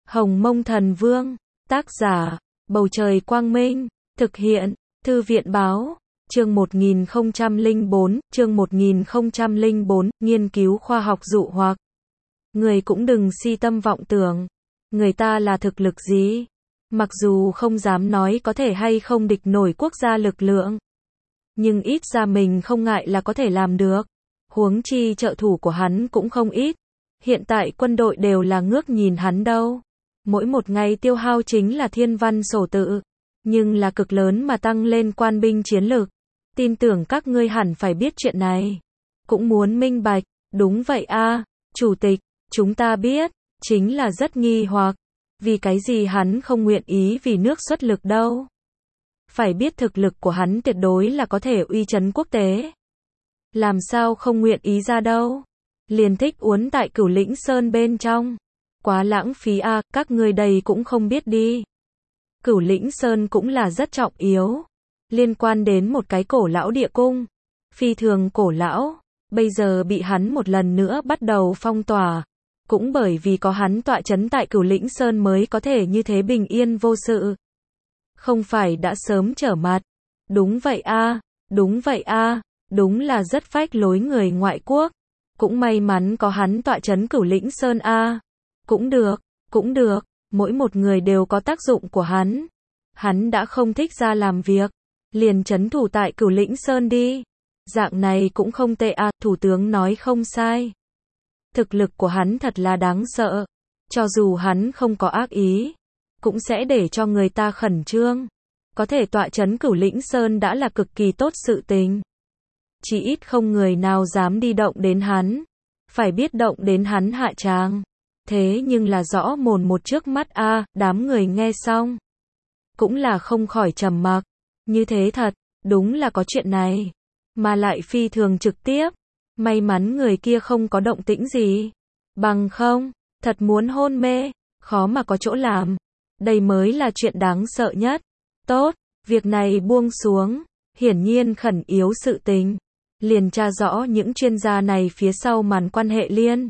Hồng Mông Thần Vương, tác giả, Bầu Trời Quang Minh, thực hiện, Thư viện Báo, chương 1004, nghiên cứu khoa học dụ hoặc. Người cũng đừng si tâm vọng tưởng, người ta là thực lực gì? Mặc dù không dám nói có thể hay không địch nổi quốc gia lực lượng, nhưng ít ra mình không ngại là có thể làm được. Huống chi trợ thủ của hắn cũng không ít. Hiện tại quân đội đều là ngước nhìn hắn đâu. Mỗi một ngày tiêu hao chính là thiên văn sổ tự, nhưng là cực lớn mà tăng lên quan binh chiến lược. Tin tưởng các ngươi hẳn phải biết chuyện này. Cũng muốn minh bạch, đúng vậy a, chủ tịch, chúng ta biết, chính là rất nghi hoặc. Vì cái gì hắn không nguyện ý vì nước xuất lực đâu. Phải biết thực lực của hắn tuyệt đối là có thể uy chấn quốc tế. Làm sao không nguyện ý ra đâu. Liền thích uốn tại Cửu Lĩnh Sơn bên trong. Quá lãng phí a, các ngươi đây cũng không biết đi. Cửu Lĩnh Sơn cũng là rất trọng yếu. Liên quan đến một cái cổ lão địa cung. Phi thường cổ lão. Bây giờ bị hắn một lần nữa bắt đầu phong tỏa. Cũng bởi vì có hắn tọa chấn tại Cửu Lĩnh Sơn mới có thể như thế bình yên vô sự. Không phải đã sớm trở mặt. Đúng vậy a, đúng vậy a, đúng là rất phách lối người ngoại quốc. Cũng may mắn có hắn tọa chấn Cửu Lĩnh Sơn a. Cũng được, mỗi một người đều có tác dụng của hắn. Hắn đã không thích ra làm việc, liền trấn thủ tại Cửu Lĩnh Sơn đi. Dạng này cũng không tệ a, thủ tướng nói không sai. Thực lực của hắn thật là đáng sợ. Cho dù hắn không có ác ý, cũng sẽ để cho người ta khẩn trương. Có thể tọa chấn Cửu Lĩnh Sơn đã là cực kỳ tốt sự tình. Chỉ ít không người nào dám đi động đến hắn. Phải biết động đến hắn hạ tràng. Thế nhưng là rõ mồn một trước mắt a, đám người nghe xong. Cũng là không khỏi trầm mặc. Như thế thật, đúng là có chuyện này. Mà lại phi thường trực tiếp. May mắn người kia không có động tĩnh gì. Bằng không, thật muốn hôn mê, khó mà có chỗ làm. Đây mới là chuyện đáng sợ nhất. Tốt, việc này buông xuống. Hiển nhiên khẩn yếu sự tình. Liền tra rõ những chuyên gia này phía sau màn quan hệ liên.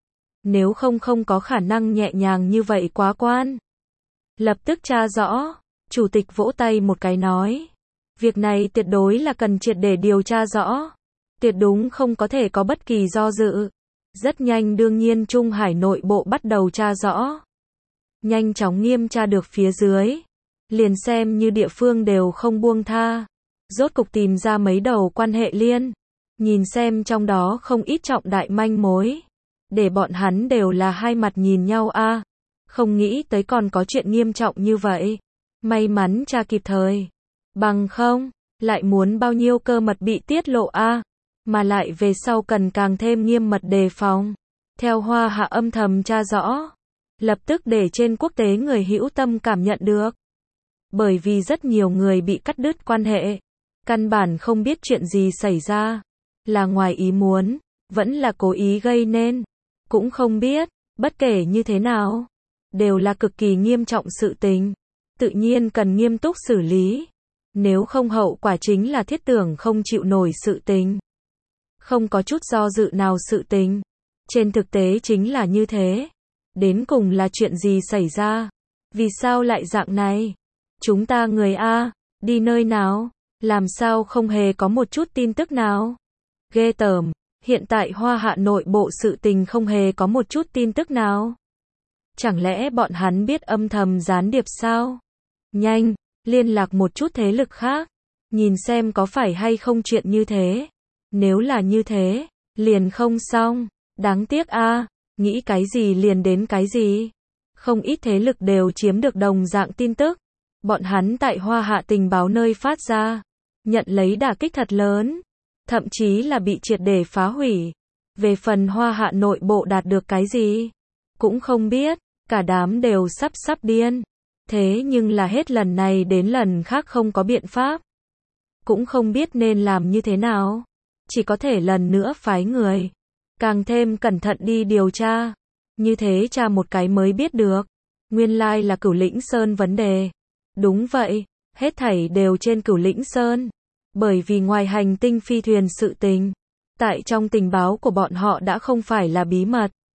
Nếu không có khả năng nhẹ nhàng như vậy quá quan. Lập tức tra rõ. Chủ tịch vỗ tay một cái nói. Việc này tuyệt đối là cần triệt để điều tra rõ. Tuyệt đúng không có thể có bất kỳ do dự. Rất nhanh đương nhiên Trung Hải nội bộ bắt đầu tra rõ. Nhanh chóng nghiêm tra được phía dưới. Liền xem như địa phương đều không buông tha. Rốt cục tìm ra mấy đầu quan hệ liên. Nhìn xem trong đó không ít trọng đại manh mối. Để bọn hắn đều là hai mặt nhìn nhau a. Không nghĩ tới còn có chuyện nghiêm trọng như vậy. May mắn tra kịp thời. Bằng không, lại muốn bao nhiêu cơ mật bị tiết lộ a. Mà lại về sau cần càng thêm nghiêm mật đề phòng. Theo Hoa Hạ âm thầm tra rõ. Lập tức để trên quốc tế người hữu tâm cảm nhận được. Bởi vì rất nhiều người bị cắt đứt quan hệ. Căn bản không biết chuyện gì xảy ra. Là ngoài ý muốn, vẫn là cố ý gây nên. Cũng không biết, bất kể như thế nào. Đều là cực kỳ nghiêm trọng sự tình. Tự nhiên cần nghiêm túc xử lý. Nếu không hậu quả chính là thiết tưởng không chịu nổi sự tình. Không có chút do dự nào sự tình. Trên thực tế chính là như thế. Đến cùng là chuyện gì xảy ra? Vì sao lại dạng này? Chúng ta người A, đi nơi nào? Làm sao không hề có một chút tin tức nào? Ghê tởm, hiện tại Hoa Hạ nội bộ sự tình không hề có một chút tin tức nào. Chẳng lẽ bọn hắn biết âm thầm gián điệp sao? Nhanh, liên lạc một chút thế lực khác. Nhìn xem có phải hay không chuyện như thế. Nếu là như thế, liền không xong. Đáng tiếc a, nghĩ cái gì liền đến cái gì. Không ít thế lực đều chiếm được đồng dạng tin tức. Bọn hắn tại Hoa Hạ tình báo nơi phát ra. Nhận lấy đả kích thật lớn. Thậm chí là bị triệt để phá hủy. Về phần Hoa Hạ nội bộ đạt được cái gì? Cũng không biết. Cả đám đều sắp điên. Thế nhưng là hết lần này đến lần khác không có biện pháp. Cũng không biết nên làm như thế nào. Chỉ có thể lần nữa phái người. Càng thêm cẩn thận đi điều tra. Như thế tra một cái mới biết được. Nguyên lai là Cửu Lĩnh Sơn vấn đề. Đúng vậy, hết thảy đều trên Cửu Lĩnh Sơn. Bởi vì ngoài hành tinh phi thuyền sự tình. Tại trong tình báo của bọn họ đã không phải là bí mật.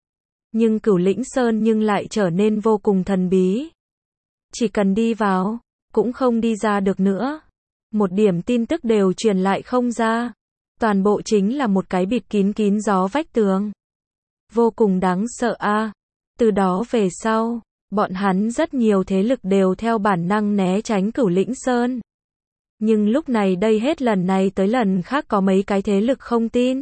Nhưng Cửu Lĩnh Sơn nhưng lại trở nên vô cùng thần bí. Chỉ cần đi vào, cũng không đi ra được nữa. Một điểm tin tức đều truyền lại không ra. Toàn bộ chính là một cái bịt kín kín gió vách tường. Vô cùng đáng sợ a. Từ đó về sau, bọn hắn rất nhiều thế lực đều theo bản năng né tránh Cửu Lĩnh Sơn. Nhưng lúc này đây hết lần này tới lần khác có mấy cái thế lực không tin.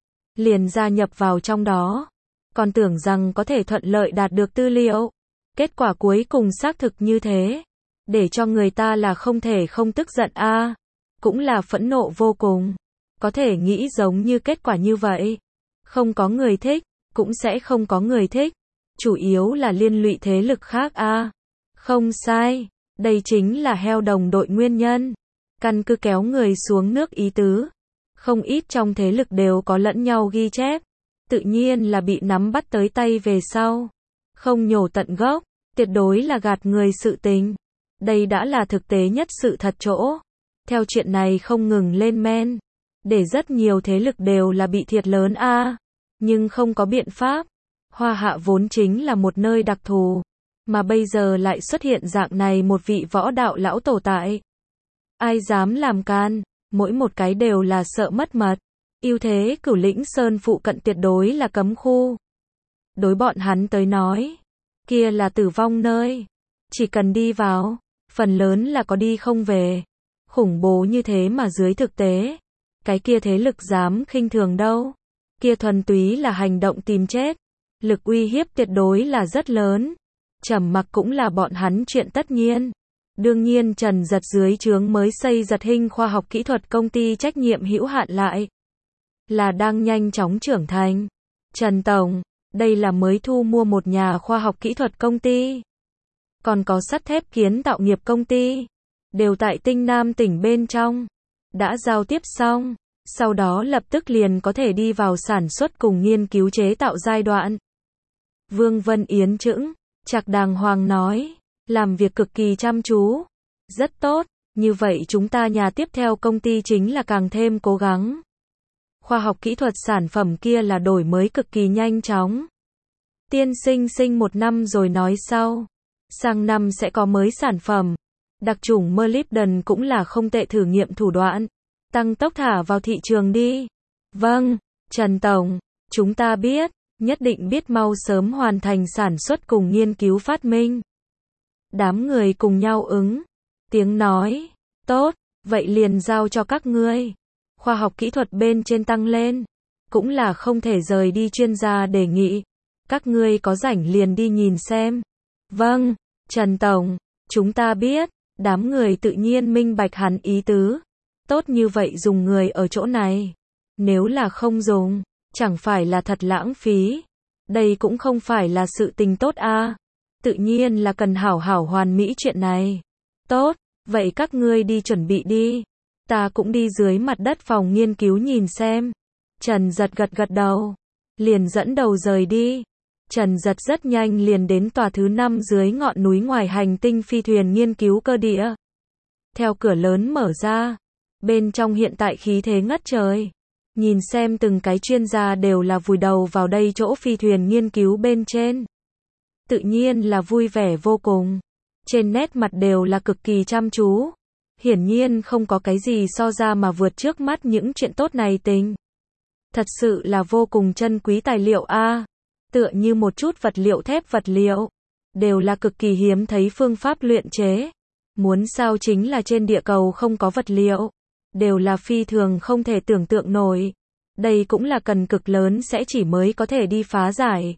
Liền gia nhập vào trong đó. Còn tưởng rằng có thể thuận lợi đạt được tư liệu. Kết quả cuối cùng xác thực như thế. Để cho người ta là không thể không tức giận a. Cũng là phẫn nộ vô cùng. Có thể nghĩ giống như kết quả như vậy. Không có người thích, cũng sẽ không có người thích. Chủ yếu là liên lụy thế lực khác a. Không sai, đây chính là heo đồng đội nguyên nhân. Căn cứ kéo người xuống nước ý tứ. Không ít trong thế lực đều có lẫn nhau ghi chép. Tự nhiên là bị nắm bắt tới tay về sau. Không nhổ tận gốc, tuyệt đối là gạt người sự tình. Đây đã là thực tế nhất sự thật chỗ. Theo chuyện này không ngừng lên men. Để rất nhiều thế lực đều là bị thiệt lớn a. Nhưng không có biện pháp. Hoa Hạ vốn chính là một nơi đặc thù. Mà bây giờ lại xuất hiện dạng này một vị võ đạo lão tổ tại. Ai dám làm can, mỗi một cái đều là sợ mất mật. Ưu thế Cửu Lĩnh Sơn phụ cận tuyệt đối là cấm khu. Đối bọn hắn tới nói, kia là tử vong nơi. Chỉ cần đi vào, phần lớn là có đi không về. Khủng bố như thế mà dưới thực tế, cái kia thế lực dám khinh thường đâu. Kia thuần túy là hành động tìm chết. Lực uy hiếp tuyệt đối là rất lớn. Trầm mặc cũng là bọn hắn chuyện tất nhiên. Đương nhiên Trần Giật dưới trướng mới xây Giật Hinh khoa học kỹ thuật công ty trách nhiệm hữu hạn lại. Là đang nhanh chóng trưởng thành. Trần Tổng, đây là mới thu mua một nhà khoa học kỹ thuật công ty. Còn có sắt thép kiến tạo nghiệp công ty. Đều tại Tinh Nam tỉnh bên trong. Đã giao tiếp xong. Sau đó lập tức liền có thể đi vào sản xuất cùng nghiên cứu chế tạo giai đoạn. Vương Vân Yến chững, chạc đàng hoàng nói. Làm việc cực kỳ chăm chú. Rất tốt, như vậy chúng ta nhà tiếp theo công ty chính là càng thêm cố gắng. Khoa học kỹ thuật sản phẩm kia là đổi mới cực kỳ nhanh chóng. Tiên sinh một năm rồi nói sau. Sang năm sẽ có mới sản phẩm. Đặc chủng molybden cũng là không tệ thử nghiệm thủ đoạn. Tăng tốc thả vào thị trường đi. Vâng, Trần Tổng, chúng ta biết, nhất định biết mau sớm hoàn thành sản xuất cùng nghiên cứu phát minh. Đám người cùng nhau ứng. Tiếng nói, tốt, vậy liền giao cho các ngươi. Khoa học kỹ thuật bên trên tăng lên. Cũng là không thể rời đi chuyên gia đề nghị. Các ngươi có rảnh liền đi nhìn xem. Vâng, Trần Tổng, chúng ta biết. Đám người tự nhiên minh bạch hắn ý tứ. Tốt như vậy dùng người ở chỗ này. Nếu là không dùng, chẳng phải là thật lãng phí. Đây cũng không phải là sự tình tốt a. Tự nhiên là cần hảo hảo hoàn mỹ chuyện này. Tốt, vậy các ngươi đi chuẩn bị đi. Ta cũng đi dưới mặt đất phòng nghiên cứu nhìn xem. Trần Giật gật gật đầu. Liền dẫn đầu rời đi. Trần Giật rất nhanh liền đến tòa thứ 5 dưới ngọn núi ngoài hành tinh phi thuyền nghiên cứu cơ địa. Theo cửa lớn mở ra. Bên trong hiện tại khí thế ngất trời. Nhìn xem từng cái chuyên gia đều là vùi đầu vào đây chỗ phi thuyền nghiên cứu bên trên. Tự nhiên là vui vẻ vô cùng. Trên nét mặt đều là cực kỳ chăm chú. Hiển nhiên không có cái gì so ra mà vượt trước mắt những chuyện tốt này tình. Thật sự là vô cùng chân quý tài liệu a. Tựa như một chút vật liệu thép vật liệu. Đều là cực kỳ hiếm thấy phương pháp luyện chế. Muốn sao chính là trên địa cầu không có vật liệu. Đều là phi thường không thể tưởng tượng nổi. Đây cũng là cần cực lớn sẽ chỉ mới có thể đi phá giải.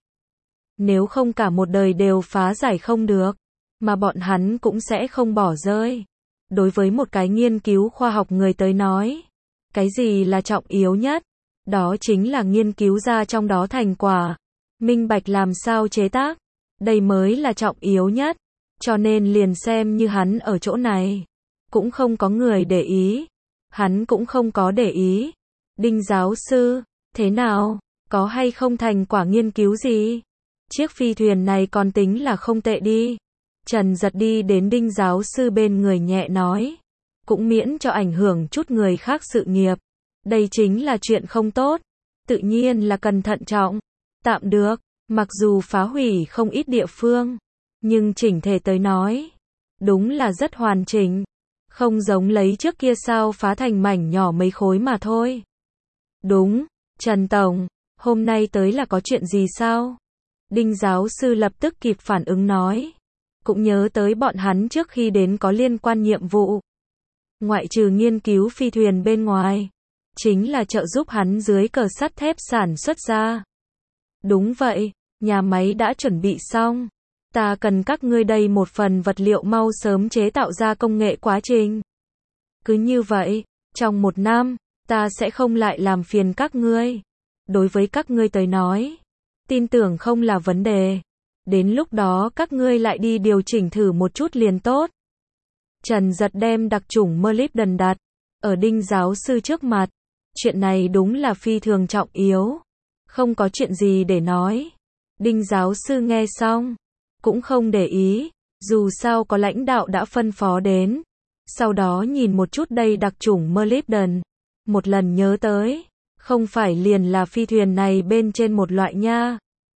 Nếu không cả một đời đều phá giải không được. Mà bọn hắn cũng sẽ không bỏ rơi. Đối với một cái nghiên cứu khoa học người tới nói. Cái gì là trọng yếu nhất? Đó chính là nghiên cứu ra trong đó thành quả. Minh bạch làm sao chế tác. Đây mới là trọng yếu nhất. Cho nên liền xem như hắn ở chỗ này. Cũng không có người để ý. Hắn cũng không có để ý. Đinh giáo sư, thế nào? Có hay không thành quả nghiên cứu gì? Chiếc phi thuyền này còn tính là không tệ đi. Trần Giật đi đến Đinh giáo sư bên người nhẹ nói. Cũng miễn cho ảnh hưởng chút người khác sự nghiệp. Đây chính là chuyện không tốt. Tự nhiên là cần thận trọng. Tạm được. Mặc dù phá hủy không ít địa phương, nhưng chỉnh thể tới nói, đúng là rất hoàn chỉnh. Không giống lấy trước kia sao phá thành mảnh nhỏ mấy khối mà thôi. Đúng, Trần Tổng, hôm nay tới là có chuyện gì sao? Đinh giáo sư lập tức kịp phản ứng nói. Cũng nhớ tới bọn hắn trước khi đến có liên quan nhiệm vụ. Ngoại trừ nghiên cứu phi thuyền bên ngoài, chính là trợ giúp hắn dưới cờ sắt thép sản xuất ra. Đúng vậy, nhà máy đã chuẩn bị xong. Ta cần các ngươi đây một phần vật liệu mau sớm chế tạo ra công nghệ quá trình. Cứ như vậy, trong 1 năm, ta sẽ không lại làm phiền các ngươi. Đối với các ngươi tới nói, tin tưởng không là vấn đề. Đến lúc đó các ngươi lại đi điều chỉnh thử một chút liền tốt. Trần Giật đem đặc chủng molybdenum đặt ở Đinh giáo sư trước mặt. Chuyện này đúng là phi thường trọng yếu. Không có chuyện gì để nói. Đinh giáo sư nghe xong, cũng không để ý, dù sao có lãnh đạo đã phân phó đến. Sau đó nhìn một chút đây đặc chủng molybdenum, một lần nhớ tới, không phải liền là phi thuyền này bên trên một loại nha.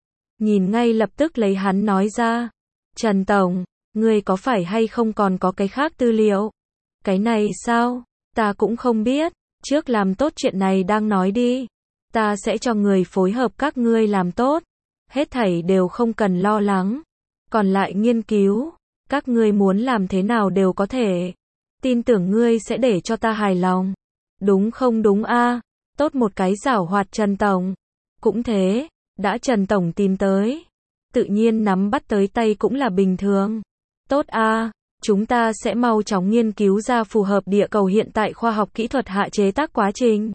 Nhìn ngay lập tức lấy hắn nói ra, Trần Tổng, ngươi có phải hay không còn có cái khác tư liệu? Cái này sao? Ta cũng không biết, trước làm tốt chuyện này đang nói đi. Ta sẽ cho người phối hợp các ngươi làm tốt, hết thảy đều không cần lo lắng. Còn lại nghiên cứu, các ngươi muốn làm thế nào đều có thể. Tin tưởng ngươi sẽ để cho ta hài lòng. Đúng không đúng a? Tốt một cái giảo hoạt Trần Tổng. Cũng thế, đã Trần Tổng tìm tới, tự nhiên nắm bắt tới tay cũng là bình thường. Tốt a, chúng ta sẽ mau chóng nghiên cứu ra phù hợp địa cầu hiện tại khoa học kỹ thuật hạ chế tác quá trình.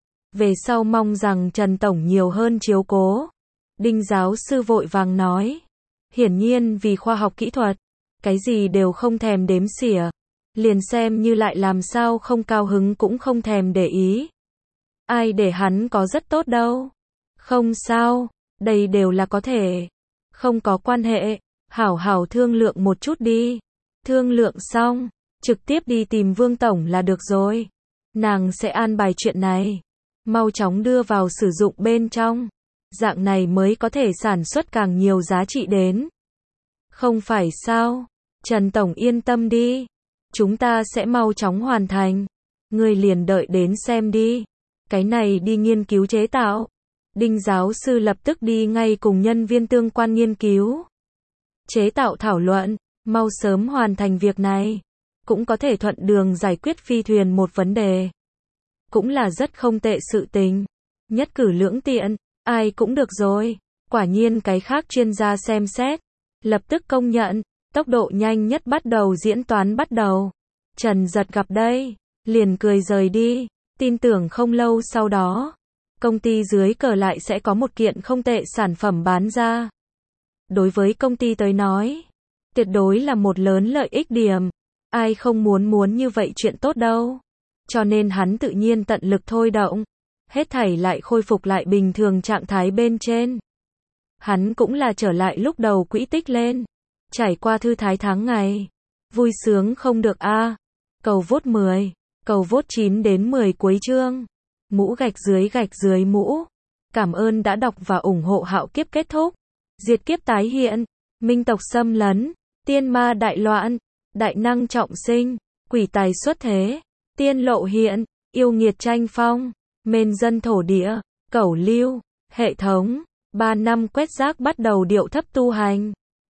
Về sau mong rằng Trần Tổng nhiều hơn chiếu cố. Đinh giáo sư vội vàng nói. Hiển nhiên vì khoa học kỹ thuật, cái gì đều không thèm đếm xỉa. Liền xem như lại làm sao không cao hứng cũng không thèm để ý. Ai để hắn có rất tốt đâu. Không sao, đây đều là có thể. Không có quan hệ, hảo hảo thương lượng một chút đi. Thương lượng xong, trực tiếp đi tìm Vương Tổng là được rồi. Nàng sẽ an bài chuyện này, mau chóng đưa vào sử dụng bên trong. Dạng này mới có thể sản xuất càng nhiều giá trị đến. Không phải sao? Trần Tổng yên tâm đi. Chúng ta sẽ mau chóng hoàn thành. Ngươi liền đợi đến xem đi. Cái này đi nghiên cứu chế tạo. Đinh giáo sư lập tức đi ngay cùng nhân viên tương quan nghiên cứu. Chế tạo thảo luận, mau sớm hoàn thành việc này. Cũng có thể thuận đường giải quyết phi thuyền một vấn đề. Cũng là rất không tệ sự tình. Nhất cử lưỡng tiện, ai cũng được rồi. Quả nhiên cái khác chuyên gia xem xét, lập tức công nhận, tốc độ nhanh nhất bắt đầu diễn toán bắt đầu. Trần Giật gặp đây, liền cười rời đi, tin tưởng không lâu sau đó, công ty dưới cờ lại sẽ có một kiện không tệ sản phẩm bán ra. Đối với công ty tới nói, tuyệt đối là một lớn lợi ích điểm, ai không muốn như vậy chuyện tốt đâu. Cho nên hắn tự nhiên tận lực thôi động, hết thảy lại khôi phục lại bình thường trạng thái bên trên. Hắn cũng là trở lại lúc đầu quỹ tích lên, trải qua thư thái tháng ngày, vui sướng không được a. Cầu vote 10, cầu vote 9 đến 10 cuối chương. Mũ gạch dưới mũ. Cảm ơn đã đọc và ủng hộ Hạo Kiếp kết thúc. Diệt kiếp tái hiện, minh tộc xâm lấn, tiên ma đại loạn, đại năng trọng sinh, quỷ tài xuất thế, tiên lộ hiện, yêu nghiệt tranh phong, mên dân thổ địa, cẩu lưu, hệ thống, 3 năm quét rác bắt đầu điệu thấp tu hành.